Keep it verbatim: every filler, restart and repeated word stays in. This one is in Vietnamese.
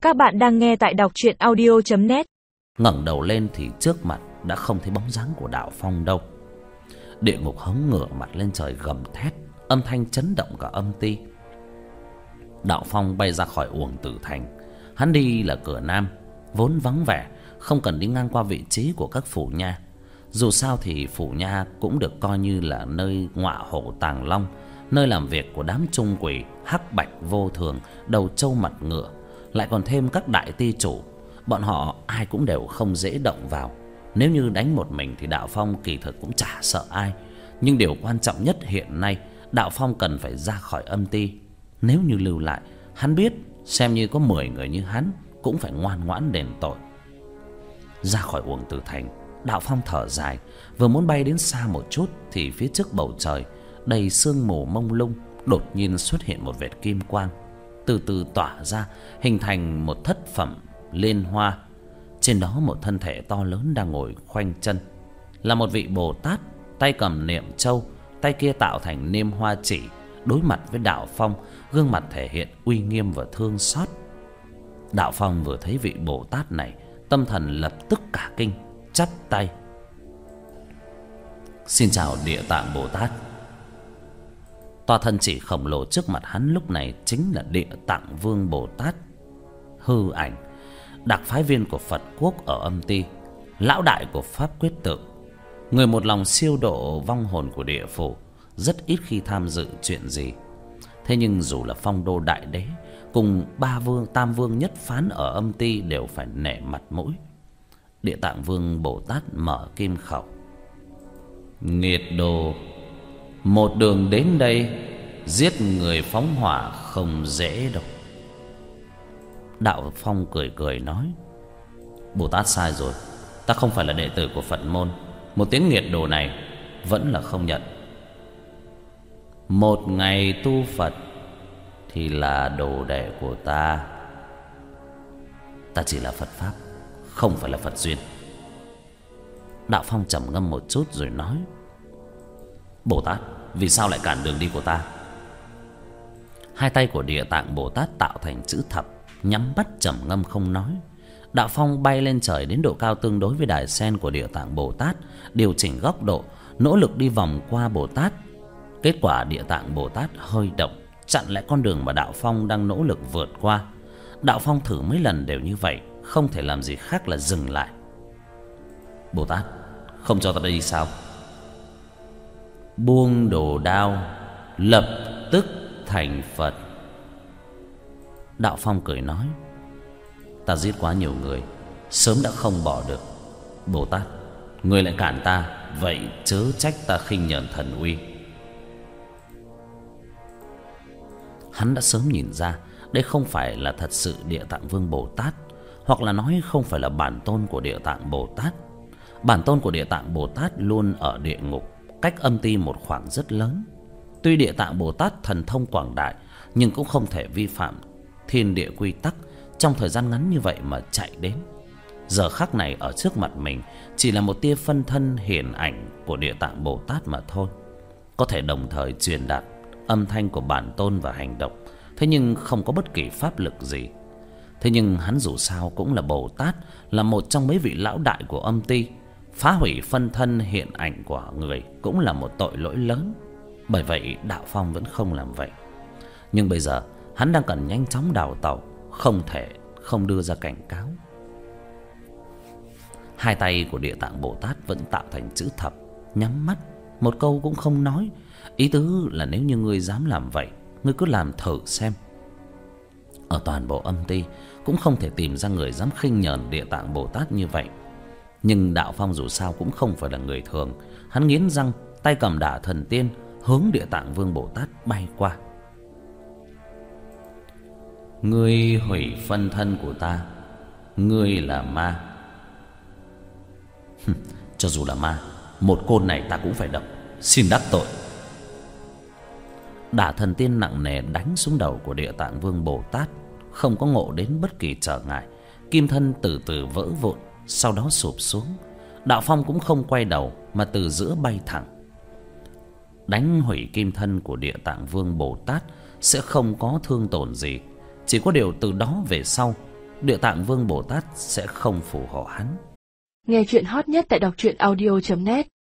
Các bạn đang nghe tại đọc truyện audio chấm net. Ngẩng đầu lên thì trước mặt đã không thấy bóng dáng của Đạo Phong đâu. Địa ngục hống ngửa mặt lên trời gầm thét, âm thanh chấn động cả âm ti. Đạo Phong bay ra khỏi Uổng Tử Thành. Hắn đi là cửa nam, vốn vắng vẻ, không cần đi ngang qua vị trí của các phủ nha. Dù sao thì phủ nha cũng được coi như là nơi ngọa hổ tàng long, nơi làm việc của đám trung quỷ hắc bạch vô thường, đầu trâu mặt ngựa, lại còn thêm các đại ty chủ. Bọn họ ai cũng đều không dễ động vào. Nếu như đánh một mình thì Đạo Phong kỳ thực cũng chả sợ ai. Nhưng điều quan trọng nhất hiện nay, Đạo Phong cần phải ra khỏi âm ti. Nếu như lưu lại, hắn biết xem như có mười người như hắn cũng phải ngoan ngoãn đền tội. Ra khỏi Uổng Tử Thành, Đạo Phong thở dài, vừa muốn bay đến xa một chút thì phía trước bầu trời đầy sương mù mông lung, đột nhiên xuất hiện một vệt kim quang, từ từ tỏa ra, hình thành một thất phẩm liên hoa. Trên đó một thân thể to lớn đang ngồi khoanh chân, là một vị Bồ Tát, tay cầm niệm châu, tay kia tạo thành niêm hoa chỉ, đối mặt với Đạo Phong, gương mặt thể hiện uy nghiêm và thương xót. Đạo Phong vừa thấy vị Bồ Tát này, tâm thần lập tức cả kinh, chắp tay: "Xin chào Địa Tạng Bồ Tát." Tòa thân chỉ khổng lồ trước mặt hắn lúc này chính là Địa Tạng Vương Bồ Tát, hư ảnh, đặc phái viên của Phật quốc ở âm ti, lão đại của pháp quyết tự, người một lòng siêu độ vong hồn của địa phủ, rất ít khi tham dự chuyện gì. Thế nhưng dù là Phong Đô Đại Đế cùng ba vương tam vương nhất phán ở âm ti đều phải nể mặt mũi. Địa Tạng Vương Bồ Tát mở kim khẩu: "Nghiệt đồ, một đường đến đây giết người phóng hỏa không dễ đâu." Đạo Phong cười cười nói: "Bồ Tát sai rồi, ta không phải là đệ tử của Phật môn, một tiếng nghiệt đồ này vẫn là không nhận. Một ngày tu Phật thì là đồ đệ của ta. Ta chỉ là Phật pháp, không phải là Phật duyên." Đạo Phong trầm ngâm một chút rồi nói: "Bồ Tát, vì sao lại cản đường đi của ta?" Hai tay của Địa Tạng Bồ Tát tạo thành chữ thập, nhắm mắt trầm ngâm không nói. Đạo Phong bay lên trời đến độ cao tương đối với đài sen của Địa Tạng Bồ Tát, điều chỉnh góc độ, nỗ lực đi vòng qua Bồ Tát. Kết quả Địa Tạng Bồ Tát hơi động, chặn lại con đường mà Đạo Phong đang nỗ lực vượt qua. Đạo Phong thử mấy lần đều như vậy, không thể làm gì khác là dừng lại. "Bồ Tát, không cho ta đi sao?" "Buông đồ đao, lập tức thành Phật." Đạo Phong cười nói: "Ta giết quá nhiều người, sớm đã không bỏ được. Bồ Tát, người lại cản ta, vậy chớ trách ta khinh nhờn thần uy." Hắn đã sớm nhìn ra đây không phải là thật sự Địa Tạng Vương Bồ Tát, hoặc là nói không phải là bản tôn của Địa Tạng Bồ Tát. Bản tôn của Địa Tạng Bồ Tát luôn ở địa ngục, cách âm ti một khoảng rất lớn. Tuy Địa Tạng Bồ Tát thần thông quảng đại, nhưng cũng không thể vi phạm thiên địa quy tắc trong thời gian ngắn như vậy mà chạy đến. Giờ khắc này ở trước mặt mình chỉ là một tia phân thân hiển ảnh của Địa Tạng Bồ Tát mà thôi, có thể đồng thời truyền đạt âm thanh của bản tôn và hành động, thế nhưng không có bất kỳ pháp lực gì. Thế nhưng hắn dù sao cũng là Bồ Tát, là một trong mấy vị lão đại của âm ti, phá hủy phân thân hiện ảnh của người cũng là một tội lỗi lớn. Bởi vậy Đạo Phong vẫn không làm vậy. Nhưng bây giờ hắn đang cần nhanh chóng đào tẩu, không thể không đưa ra cảnh cáo. Hai tay của Địa Tạng Bồ Tát vẫn tạo thành chữ thập, nhắm mắt, một câu cũng không nói. Ý tứ là nếu như ngươi dám làm vậy, ngươi cứ làm thử xem. Ở toàn bộ âm ti cũng không thể tìm ra người dám khinh nhờn Địa Tạng Bồ Tát như vậy. Nhưng Đạo Phong dù sao cũng không phải là người thường. Hắn nghiến răng, tay cầm Đả Thần Tiên hướng Địa Tạng Vương Bồ Tát bay qua. "Ngươi hủy phân thân của ta, ngươi là ma." "Cho dù là ma, một côn này ta cũng phải đập, xin đắc tội." Đả Thần Tiên nặng nề đánh xuống đầu của Địa Tạng Vương Bồ Tát, không có ngộ đến bất kỳ trở ngại. Kim thân từ từ vỡ vụn, sau đó sụp xuống. Đạo Phong cũng không quay đầu mà từ giữa bay thẳng. Đánh hủy kim thân của Địa Tạng Vương Bồ Tát sẽ không có thương tổn gì, chỉ có điều từ đó về sau Địa Tạng Vương Bồ Tát sẽ không phù hộ hắn. Nghe chuyện hot nhất tại đọc truyện audio chấm net.